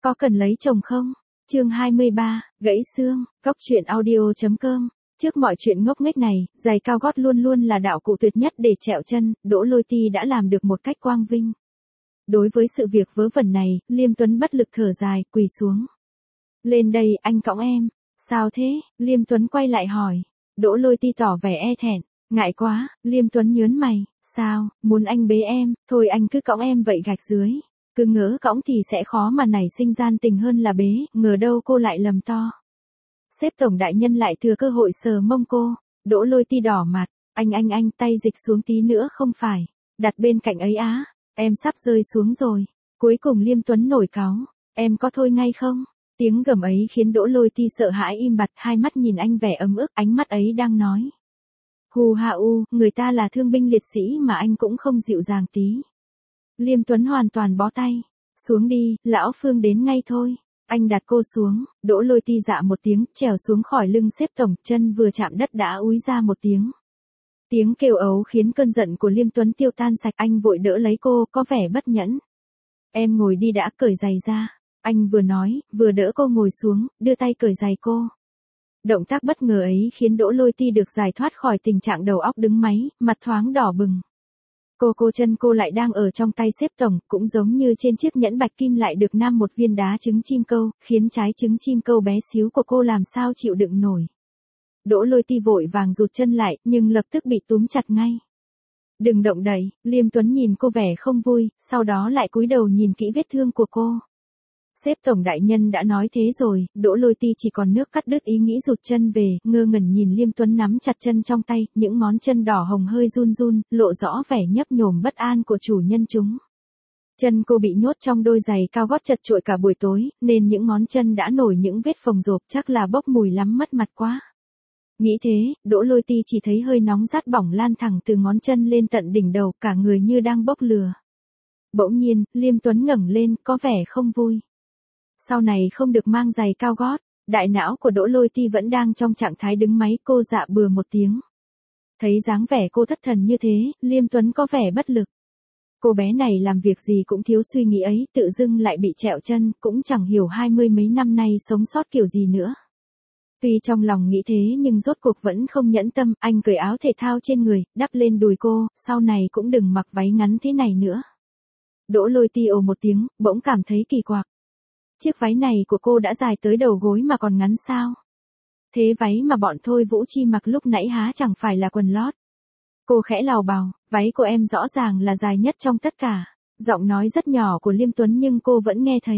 Có cần lấy chồng không? Chương 23, gãy xương, góc truyện audio.com. Trước mọi chuyện ngốc nghếch này, giày cao gót luôn luôn là đạo cụ tuyệt nhất để trẹo chân, Đỗ Lôi Ti đã làm được một cách quang vinh. Đối với sự việc vớ vẩn này, Liêm Tuấn bất lực thở dài, quỳ xuống. Lên đây, anh cõng em. Sao thế? Liêm Tuấn quay lại hỏi. Đỗ Lôi Ti tỏ vẻ e thẹn. Ngại quá, Liêm Tuấn nhớn mày. Sao, muốn anh bế em, thôi anh cứ cõng em vậy gạch dưới. Cứ ngỡ cõng thì sẽ khó mà nảy sinh gian tình hơn là bế, ngờ đâu cô lại lầm to. Sếp tổng đại nhân lại thừa cơ hội sờ mông cô. Đỗ Lôi Ti đỏ mặt. Anh tay dịch xuống tí nữa không phải. Đặt bên cạnh ấy á. Em sắp rơi xuống rồi. Cuối cùng Liêm Tuấn nổi cáu. Em có thôi ngay không? Tiếng gầm ấy khiến Đỗ Lôi Ti sợ hãi im bặt, hai mắt nhìn anh vẻ ấm ức, ánh mắt ấy đang nói. Hù ha u, người ta là thương binh liệt sĩ mà anh cũng không dịu dàng tí. Liêm Tuấn hoàn toàn bó tay. Xuống đi, lão Phương đến ngay thôi. Anh đặt cô xuống, Đỗ Lôi Ti dạ một tiếng, trèo xuống khỏi lưng xếp tổng, chân vừa chạm đất đã úi ra một tiếng. Tiếng kêu ấu khiến cơn giận của Liêm Tuấn tiêu tan sạch, anh vội đỡ lấy cô, có vẻ bất nhẫn. Em ngồi đi đã, cởi giày ra. Anh vừa nói, vừa đỡ cô ngồi xuống, đưa tay cởi giày cô. Động tác bất ngờ ấy khiến Đỗ Lôi Ti được giải thoát khỏi tình trạng đầu óc đứng máy, mặt thoáng đỏ bừng. Chân cô lại đang ở trong tay xếp tổng, cũng giống như trên chiếc nhẫn bạch kim lại được nam một viên đá trứng chim câu, khiến trái trứng chim câu bé xíu của cô làm sao chịu đựng nổi. Đỗ Lôi Ti vội vàng rụt chân lại, nhưng lập tức bị túm chặt ngay. Đừng động đậy, Liêm Tuấn nhìn cô vẻ không vui, sau đó lại cúi đầu nhìn kỹ vết thương của cô. Sếp tổng đại nhân đã nói thế rồi, Đỗ Lôi Ti chỉ còn nước cắt đứt ý nghĩ rụt chân về, ngơ ngẩn nhìn Liêm Tuấn nắm chặt chân trong tay, những ngón chân đỏ hồng hơi run run, lộ rõ vẻ nhấp nhổm bất an của chủ nhân chúng. Chân cô bị nhốt trong đôi giày cao gót chật chội cả buổi tối, nên những ngón chân đã nổi những vết phồng rộp, chắc là bốc mùi lắm, mất mặt quá. Nghĩ thế, Đỗ Lôi Ti chỉ thấy hơi nóng rát bỏng lan thẳng từ ngón chân lên tận đỉnh đầu, cả người như đang bốc lửa. Bỗng nhiên, Liêm Tuấn ngẩng lên, có vẻ không vui. Sau này không được mang giày cao gót, đại não của Đỗ Lôi Ti vẫn đang trong trạng thái đứng máy, cô dạ bừa một tiếng. Thấy dáng vẻ cô thất thần như thế, Liêm Tuấn có vẻ bất lực. Cô bé này làm việc gì cũng thiếu suy nghĩ ấy, tự dưng lại bị trẹo chân, cũng chẳng hiểu 20 mấy năm nay sống sót kiểu gì nữa. Tuy trong lòng nghĩ thế nhưng rốt cuộc vẫn không nhẫn tâm, anh cởi áo thể thao trên người, đắp lên đùi cô, sau này cũng đừng mặc váy ngắn thế này nữa. Đỗ Lôi Ti ồ một tiếng, bỗng cảm thấy kỳ quặc. Chiếc váy này của cô đã dài tới đầu gối mà còn ngắn sao? Thế váy mà bọn Thôi Vũ Chi mặc lúc nãy há chẳng phải là quần lót? Cô khẽ lào bào, váy của em rõ ràng là dài nhất trong tất cả. Giọng nói rất nhỏ của Liêm Tuấn nhưng cô vẫn nghe thấy.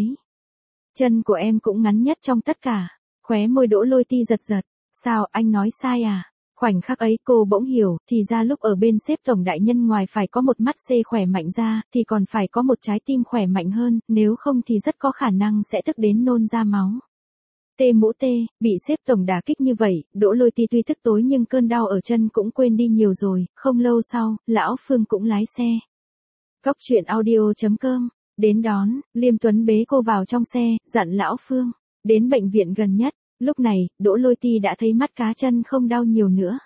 Chân của em cũng ngắn nhất trong tất cả. Khóe môi Đỗ Lôi Ti giật giật. Sao, anh nói sai à? Khoảnh khắc ấy cô bỗng hiểu, thì ra lúc ở bên sếp tổng đại nhân ngoài phải có một mắt xê khỏe mạnh ra, thì còn phải có một trái tim khỏe mạnh hơn, nếu không thì rất có khả năng sẽ tức đến nôn ra máu. Tê mũ tê, bị sếp tổng đả kích như vậy, Đỗ Lôi Ti tuy tức tối nhưng cơn đau ở chân cũng quên đi nhiều rồi, không lâu sau, lão Phương cũng lái xe. Góc truyện audio.com, đến đón, Liêm Tuấn bế cô vào trong xe, dặn lão Phương, đến bệnh viện gần nhất. Lúc này, Đỗ Lôi Ti đã thấy mắt cá chân không đau nhiều nữa.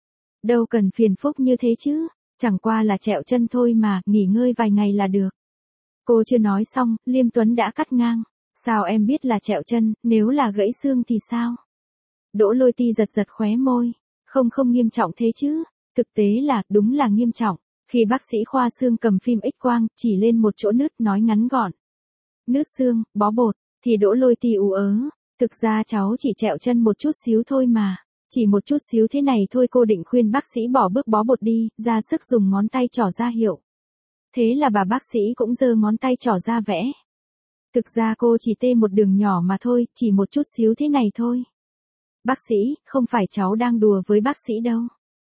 Đâu cần phiền phức như thế chứ, chẳng qua là trẹo chân thôi mà, nghỉ ngơi vài ngày là được. Cô chưa nói xong, Liêm Tuấn đã cắt ngang. Sao em biết là trẹo chân, nếu là gãy xương thì sao? Đỗ Lôi Ti giật giật khóe môi. Không nghiêm trọng thế chứ, thực tế là, đúng là nghiêm trọng. Khi bác sĩ khoa xương cầm phim X-quang, chỉ lên một chỗ nứt, nói ngắn gọn. Nứt xương, bó bột, thì Đỗ Lôi Ti ú ớ. Thực ra cháu chỉ trẹo chân một chút xíu thôi mà. Chỉ một chút xíu thế này thôi, cô định khuyên bác sĩ bỏ bước bó bột đi, ra sức dùng ngón tay trỏ ra hiệu. Thế là bà bác sĩ cũng giơ ngón tay trỏ ra vẽ. Thực ra cô chỉ tê một đường nhỏ mà thôi, chỉ một chút xíu thế này thôi. Bác sĩ, không phải cháu đang đùa với bác sĩ đâu.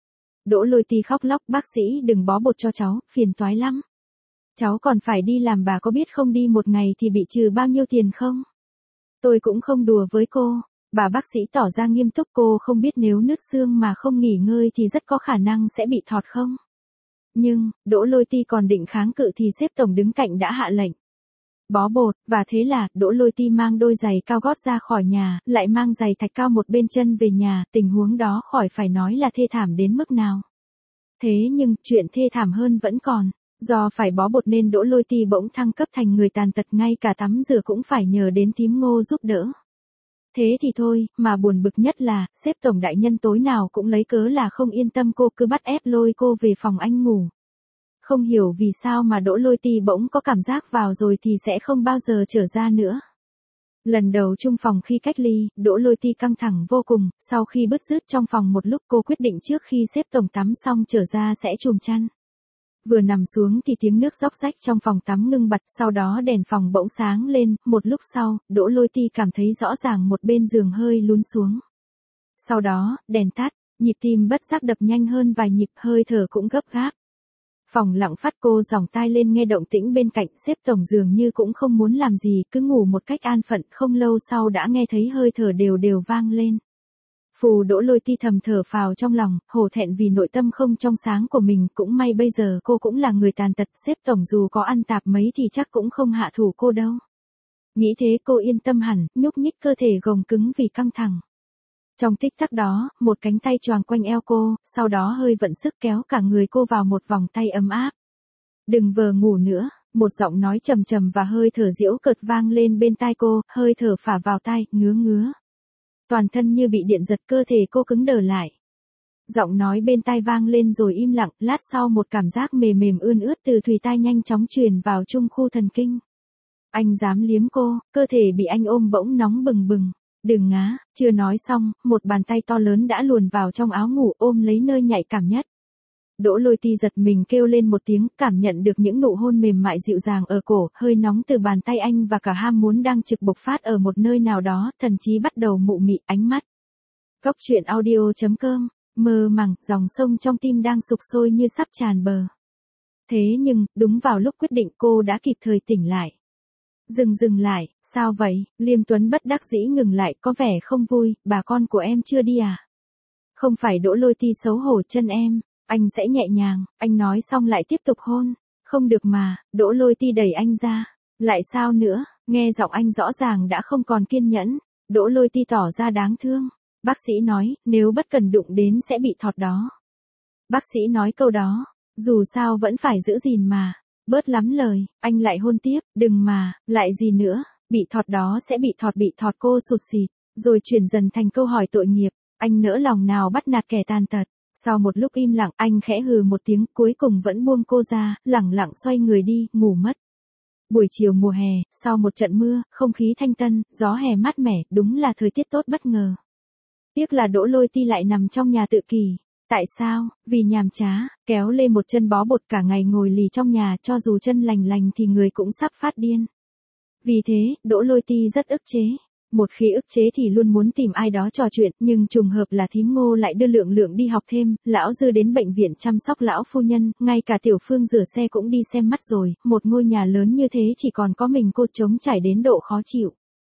Đỗ Lôi Ti khóc lóc, bác sĩ đừng bó bột cho cháu, phiền toái lắm. Cháu còn phải đi làm, bà có biết không, đi một ngày thì bị trừ bao nhiêu tiền không? Tôi cũng không đùa với cô. Bà bác sĩ tỏ ra nghiêm túc, cô không biết nếu nứt xương mà không nghỉ ngơi thì rất có khả năng sẽ bị thọt không? Nhưng, Đỗ Lôi Ti còn định kháng cự thì sếp tổng đứng cạnh đã hạ lệnh. Bó bột, và thế là, Đỗ Lôi Ti mang đôi giày cao gót ra khỏi nhà, lại mang giày thạch cao một bên chân về nhà, tình huống đó khỏi phải nói là thê thảm đến mức nào. Thế nhưng, chuyện thê thảm hơn vẫn còn. Do phải bó bột nên Đỗ Lôi Ti bỗng thăng cấp thành người tàn tật, ngay cả tắm rửa cũng phải nhờ đến thím Ngô giúp đỡ. Thế thì thôi, mà buồn bực nhất là, sếp tổng đại nhân tối nào cũng lấy cớ là không yên tâm cô, cứ bắt ép lôi cô về phòng anh ngủ. Không hiểu vì sao mà Đỗ Lôi Ti bỗng có cảm giác vào rồi thì sẽ không bao giờ trở ra nữa. Lần đầu chung phòng khi cách ly, Đỗ Lôi Ti căng thẳng vô cùng, sau khi bứt rứt trong phòng một lúc cô quyết định trước khi sếp tổng tắm xong trở ra sẽ chùm chăn. Vừa nằm xuống thì tiếng nước róc rách trong phòng tắm ngưng bặt, sau đó đèn phòng bỗng sáng lên, một lúc sau, Đỗ Lôi Ti cảm thấy rõ ràng một bên giường hơi lún xuống. Sau đó, đèn tắt, nhịp tim bất giác đập nhanh hơn vài nhịp, hơi thở cũng gấp gáp. Phòng lặng phát, cô giòng tai lên nghe động tĩnh bên cạnh, sếp tổng dường như cũng không muốn làm gì, cứ ngủ một cách an phận, không lâu sau đã nghe thấy hơi thở đều đều vang lên. Phù Đỗ Lôi Ti thầm thở phào trong lòng, hổ thẹn vì nội tâm không trong sáng của mình, cũng may bây giờ cô cũng là người tàn tật, sếp tổng dù có ăn tạp mấy thì chắc cũng không hạ thủ cô đâu. Nghĩ thế cô yên tâm hẳn, nhúc nhích cơ thể gồng cứng vì căng thẳng. Trong tích tắc đó, một cánh tay choàng quanh eo cô, sau đó hơi vận sức kéo cả người cô vào một vòng tay ấm áp. Đừng vờ ngủ nữa, một giọng nói trầm trầm và hơi thở giễu cợt vang lên bên tai cô, hơi thở phả vào tai, ngứa ngứa. Toàn thân như bị điện giật, cơ thể cô cứng đờ lại. Giọng nói bên tai vang lên rồi im lặng, lát sau một cảm giác mềm mềm ươn ướt từ thùy tai nhanh chóng truyền vào trung khu thần kinh. Anh dám liếm cô, cơ thể bị anh ôm bỗng nóng bừng bừng. Đừng ngá, chưa nói xong, một bàn tay to lớn đã luồn vào trong áo ngủ ôm lấy nơi nhạy cảm nhất. Đỗ Lôi Ti giật mình kêu lên một tiếng, cảm nhận được những nụ hôn mềm mại dịu dàng ở cổ, hơi nóng từ bàn tay anh và cả ham muốn đang trực bộc phát ở một nơi nào đó, thần trí bắt đầu mụ mị ánh mắt. Góc truyện audio.com, mơ màng, dòng sông trong tim đang sục sôi như sắp tràn bờ. Thế nhưng, đúng vào lúc quyết định cô đã kịp thời tỉnh lại. Dừng lại, sao vậy? Liêm Tuấn bất đắc dĩ ngừng lại, có vẻ không vui, bà con của em chưa đi à? Không phải. Đỗ Lôi Ti xấu hổ chân em, anh sẽ nhẹ nhàng, anh nói xong lại tiếp tục hôn. Không được mà, Đỗ Lôi Ti đẩy anh ra. Lại sao nữa? Nghe giọng anh rõ ràng đã không còn kiên nhẫn. Đỗ Lôi Ti tỏ ra đáng thương. Bác sĩ nói, nếu bất cần đụng đến sẽ bị thọt đó. Bác sĩ nói câu đó, dù sao vẫn phải giữ gìn mà. Bớt lắm lời, anh lại hôn tiếp, đừng mà, lại gì nữa, bị thọt đó sẽ bị thọt cô sụt xịt, rồi chuyển dần thành câu hỏi tội nghiệp, anh nỡ lòng nào bắt nạt kẻ tàn tật. Sau một lúc im lặng, anh khẽ hừ một tiếng, cuối cùng vẫn buông cô ra, lẳng lặng xoay người đi, ngủ mất. Buổi chiều mùa hè, sau một trận mưa, không khí thanh tân, gió hè mát mẻ, đúng là thời tiết tốt bất ngờ. Tiếc là Đỗ Lôi Ti lại nằm trong nhà tự kỷ. Tại sao? Vì nhàm chá, kéo lê một chân bó bột cả ngày ngồi lì trong nhà, cho dù chân lành lành thì người cũng sắp phát điên. Vì thế, Đỗ Lôi Ti rất ức chế. Một khi ức chế thì luôn muốn tìm ai đó trò chuyện, nhưng trùng hợp là thím Ngô lại đưa Lượng Lượng đi học thêm, lão Dư đến bệnh viện chăm sóc lão phu nhân, ngay cả Tiểu Phương rửa xe cũng đi xem mắt rồi, một ngôi nhà lớn như thế chỉ còn có mình cô trống trải đến độ khó chịu.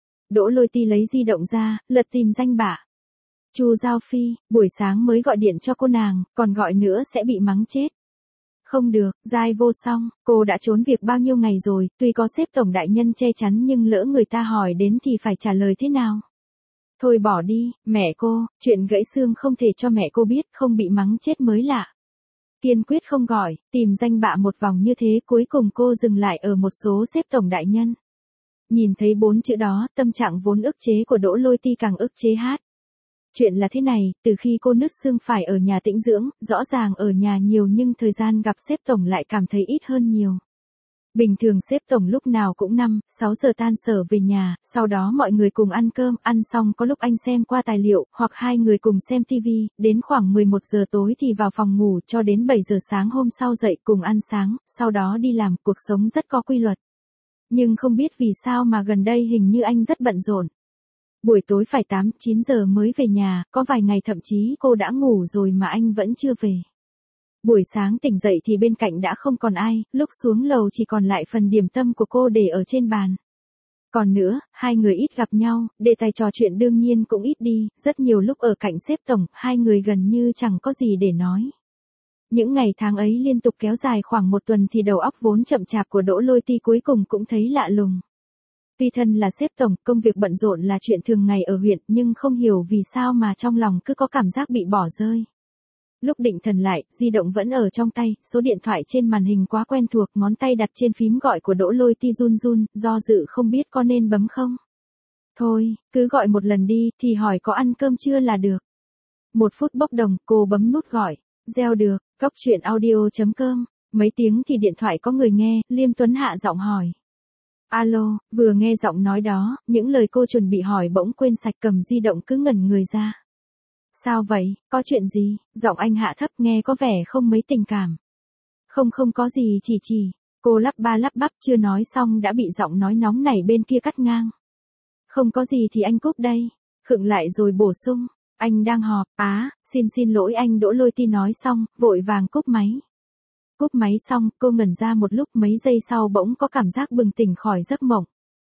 Đỗ Lôi Ti lấy di động ra, lật tìm danh bạ. Chu Giao Phi, buổi sáng mới gọi điện cho cô nàng, còn gọi nữa sẽ bị mắng chết. Không được, dai vô song, cô đã trốn việc bao nhiêu ngày rồi, tuy có sếp tổng đại nhân che chắn nhưng lỡ người ta hỏi đến thì phải trả lời thế nào? Thôi bỏ đi, mẹ cô, chuyện gãy xương không thể cho mẹ cô biết, không bị mắng chết mới lạ. Kiên quyết không gọi, tìm danh bạ một vòng như thế, cuối cùng cô dừng lại ở một số sếp tổng đại nhân. Nhìn thấy 4 chữ đó, tâm trạng vốn ức chế của Đỗ Lôi Ti càng ức chế hát. Chuyện là thế này, từ khi cô nứt xương phải ở nhà tĩnh dưỡng, rõ ràng ở nhà nhiều nhưng thời gian gặp sếp tổng lại cảm thấy ít hơn nhiều. Bình thường sếp tổng lúc nào cũng 5-6 giờ tan sở về nhà, sau đó mọi người cùng ăn cơm, ăn xong có lúc anh xem qua tài liệu, hoặc hai người cùng xem TV, đến khoảng 11 giờ tối thì vào phòng ngủ cho đến 7 giờ sáng hôm sau dậy cùng ăn sáng, sau đó đi làm, cuộc sống rất có quy luật. Nhưng không biết vì sao mà gần đây hình như anh rất bận rộn. Buổi tối phải 8-9 giờ mới về nhà, có vài ngày thậm chí cô đã ngủ rồi mà anh vẫn chưa về. Buổi sáng tỉnh dậy thì bên cạnh đã không còn ai, lúc xuống lầu chỉ còn lại phần điểm tâm của cô để ở trên bàn. Còn nữa, hai người ít gặp nhau, đề tài trò chuyện đương nhiên cũng ít đi, rất nhiều lúc ở cạnh sếp tổng, hai người gần như chẳng có gì để nói. Những ngày tháng ấy liên tục kéo dài khoảng một tuần thì đầu óc vốn chậm chạp của Đỗ Lôi Ti cuối cùng cũng thấy lạ lùng. Tuy thân là sếp tổng, công việc bận rộn là chuyện thường ngày ở huyện, nhưng không hiểu vì sao mà trong lòng cứ có cảm giác bị bỏ rơi. Lúc định thần lại, di động vẫn ở trong tay, số điện thoại trên màn hình quá quen thuộc, ngón tay đặt trên phím gọi của Đỗ Lôi Ti run run, do dự không biết có nên bấm không. Thôi, cứ gọi một lần đi, thì hỏi có ăn cơm chưa là được. 1 phút bốc đồng, cô bấm nút gọi. Gieo được, Cóc truyện audio.com. Mấy tiếng thì điện thoại có người nghe, Liêm Tuấn hạ giọng hỏi. Alo, vừa nghe giọng nói đó, những lời cô chuẩn bị hỏi bỗng quên sạch, cầm di động cứ ngẩn người ra. Sao vậy, có chuyện gì? Giọng anh hạ thấp nghe có vẻ không mấy tình cảm. Không có gì, chỉ. Cô lắp ba lắp bắp chưa nói xong đã bị giọng nói nóng nảy bên kia cắt ngang. Không có gì thì anh cúp đây. Khựng lại rồi bổ sung. Anh đang họp, xin lỗi anh. Đỗ Lôi Ti nói xong, vội vàng cúp máy. Cúp máy xong, cô ngẩn ra một lúc, mấy giây sau bỗng có cảm giác bừng tỉnh khỏi giấc mộng.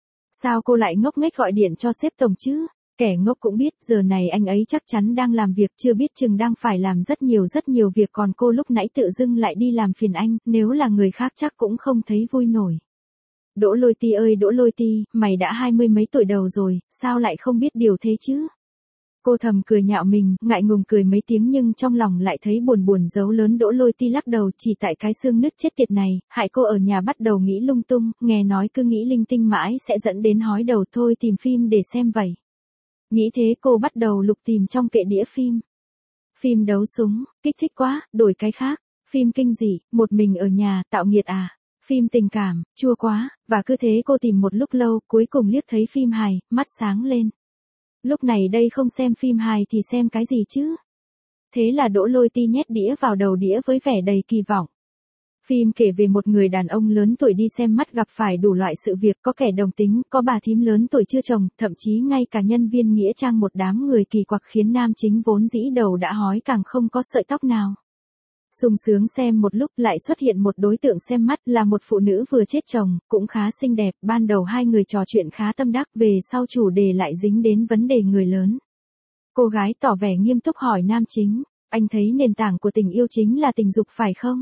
Sao cô lại ngốc nghếch gọi điện cho sếp tổng chứ? Kẻ ngốc cũng biết, giờ này anh ấy chắc chắn đang làm việc, chưa biết chừng đang phải làm rất nhiều việc, còn cô lúc nãy tự dưng lại đi làm phiền anh, nếu là người khác chắc cũng không thấy vui nổi. Đỗ Lôi Ti ơi Đỗ Lôi Ti, mày đã 20 mấy tuổi đầu rồi, sao lại không biết điều thế chứ? Cô thầm cười nhạo mình, ngại ngùng cười mấy tiếng nhưng trong lòng lại thấy buồn giấu lớn. Đỗ Lôi Ti lắc đầu, chỉ tại cái xương nứt chết tiệt này, hại cô ở nhà bắt đầu nghĩ lung tung, nghe nói cứ nghĩ linh tinh mãi sẽ dẫn đến hói đầu, thôi tìm phim để xem vậy. Nghĩ thế cô bắt đầu lục tìm trong kệ đĩa phim. Phim đấu súng, kích thích quá, đổi cái khác. Phim kinh dị, một mình ở nhà, tạo nghiệt à. Phim tình cảm, chua quá, và cứ thế cô tìm một lúc lâu, cuối cùng liếc thấy phim hài, mắt sáng lên. Lúc này đây không xem phim hài thì xem cái gì chứ? Thế là Đỗ Lôi Ti nhét đĩa vào đầu đĩa với vẻ đầy kỳ vọng. Phim kể về một người đàn ông lớn tuổi đi xem mắt gặp phải đủ loại sự việc, có kẻ đồng tính, có bà thím lớn tuổi chưa chồng, thậm chí ngay cả nhân viên nghĩa trang, một đám người kỳ quặc khiến nam chính vốn dĩ đầu đã hói càng không có sợi tóc nào. Sung sướng xem một lúc lại xuất hiện một đối tượng xem mắt là một phụ nữ vừa chết chồng, cũng khá xinh đẹp, ban đầu hai người trò chuyện khá tâm đắc, về sau chủ đề lại dính đến vấn đề người lớn. Cô gái tỏ vẻ nghiêm túc hỏi nam chính, anh thấy nền tảng của tình yêu chính là tình dục phải không?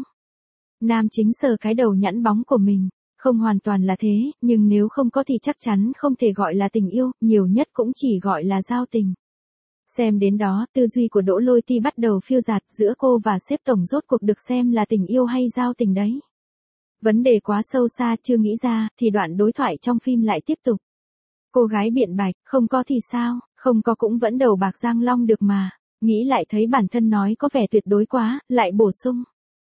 Nam chính sờ cái đầu nhẵn bóng của mình, không hoàn toàn là thế, nhưng nếu không có thì chắc chắn không thể gọi là tình yêu, nhiều nhất cũng chỉ gọi là giao tình. Xem đến đó, tư duy của Đỗ Lôi Ti bắt đầu phiêu dạt, giữa cô và sếp tổng rốt cuộc được xem là tình yêu hay giao tình đấy. Vấn đề quá sâu xa chưa nghĩ ra, thì đoạn đối thoại trong phim lại tiếp tục. Cô gái biện bạch, không có thì sao, không có cũng vẫn đầu bạc răng long được mà. Nghĩ lại thấy bản thân nói có vẻ tuyệt đối quá, lại bổ sung.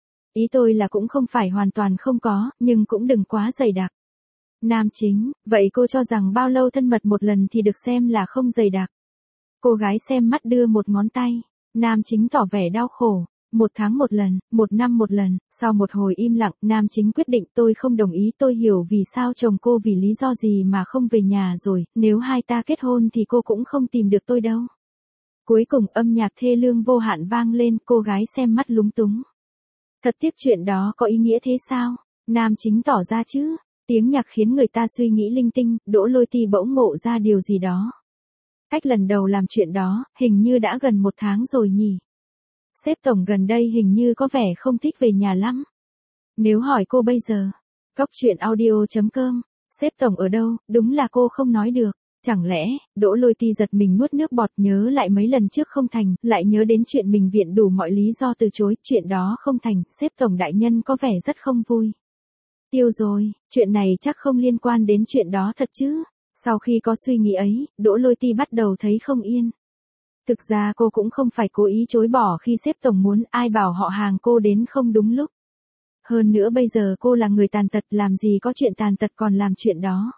Ý tôi là cũng không phải hoàn toàn không có, nhưng cũng đừng quá dày đặc. Nam chính, vậy cô cho rằng bao lâu thân mật một lần thì được xem là không dày đặc? Cô gái xem mắt đưa một ngón tay. Nam chính tỏ vẻ đau khổ. 1 tháng một lần, 1 năm một lần. Sau một hồi im lặng, nam chính quyết định, tôi không đồng ý. Tôi hiểu vì sao chồng cô vì lý do gì mà không về nhà rồi, nếu hai ta kết hôn thì cô cũng không tìm được tôi đâu. Cuối cùng âm nhạc thê lương vô hạn vang lên, cô gái xem mắt lúng túng. Thật tiếc chuyện đó có ý nghĩa thế sao? Nam chính tỏ ra chứ. Tiếng nhạc khiến người ta suy nghĩ linh tinh, Đỗ Lôi Ti bỗng ngộ ra điều gì đó. Cách lần đầu làm chuyện đó, hình như đã gần 1 tháng rồi nhỉ. Sếp tổng gần đây hình như có vẻ không thích về nhà lắm. Nếu hỏi cô bây giờ, Cóc truyện audio.com, sếp tổng ở đâu, đúng là cô không nói được. Chẳng lẽ, Đỗ Lôi Ti giật mình nuốt nước bọt, nhớ lại mấy lần trước không thành, lại nhớ đến chuyện mình viện đủ mọi lý do từ chối, chuyện đó không thành, sếp tổng đại nhân có vẻ rất không vui. Tiêu rồi, chuyện này chắc không liên quan đến chuyện đó thật chứ. Sau khi có suy nghĩ ấy, Đỗ Lôi Ti bắt đầu thấy không yên. Thực ra cô cũng không phải cố ý chối bỏ khi sếp tổng muốn, ai bảo họ hàng cô đến không đúng lúc. Hơn nữa bây giờ cô là người tàn tật, làm gì có chuyện tàn tật còn làm chuyện đó.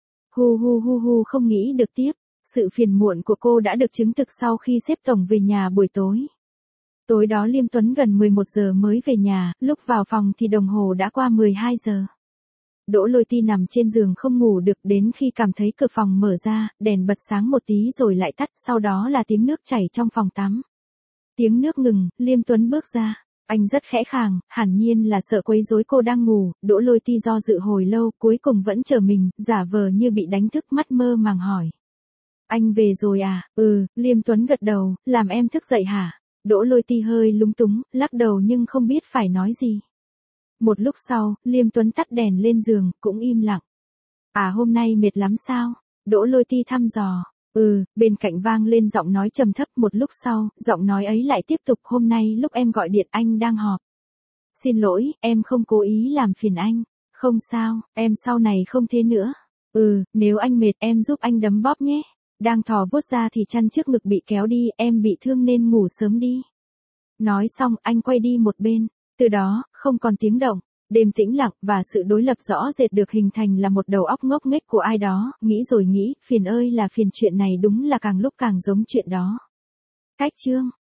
Hu không nghĩ được tiếp. Sự phiền muộn của cô đã được chứng thực sau khi sếp tổng về nhà buổi tối. Tối đó Liêm Tuấn gần 11 giờ mới về nhà, lúc vào phòng thì đồng hồ đã qua 12 giờ. Đỗ Lôi Ti nằm trên giường không ngủ được, đến khi cảm thấy cửa phòng mở ra, đèn bật sáng một tí rồi lại tắt, sau đó là tiếng nước chảy trong phòng tắm. Tiếng nước ngừng, Liêm Tuấn bước ra. Anh rất khẽ khàng, hẳn nhiên là sợ quấy rối cô đang ngủ. Đỗ Lôi Ti do dự hồi lâu, cuối cùng vẫn chờ mình, giả vờ như bị đánh thức, mắt mơ màng hỏi. Anh về rồi à? Liêm Tuấn gật đầu, làm em thức dậy hả? Đỗ Lôi Ti hơi lúng túng, lắc đầu nhưng không biết phải nói gì. Một lúc sau, Liêm Tuấn tắt đèn lên giường, cũng im lặng. À hôm nay mệt lắm sao? Đỗ Lôi Ti thăm dò. Bên cạnh vang lên giọng nói trầm thấp, một lúc sau, giọng nói ấy lại tiếp tục, hôm nay lúc em gọi điện anh đang họp. Xin lỗi, em không cố ý làm phiền anh. Không sao, em sau này không thế nữa. Nếu anh mệt em giúp anh đấm bóp nhé. Đang thò vuốt ra thì chăn trước ngực bị kéo đi, em bị thương nên ngủ sớm đi. Nói xong anh quay đi một bên. Từ đó, không còn tiếng động. Đêm tĩnh lặng và sự đối lập rõ rệt được hình thành là một đầu óc ngốc nghếch của ai đó, nghĩ rồi nghĩ, phiền ơi là phiền, chuyện này đúng là càng lúc càng giống chuyện đó. Cách chương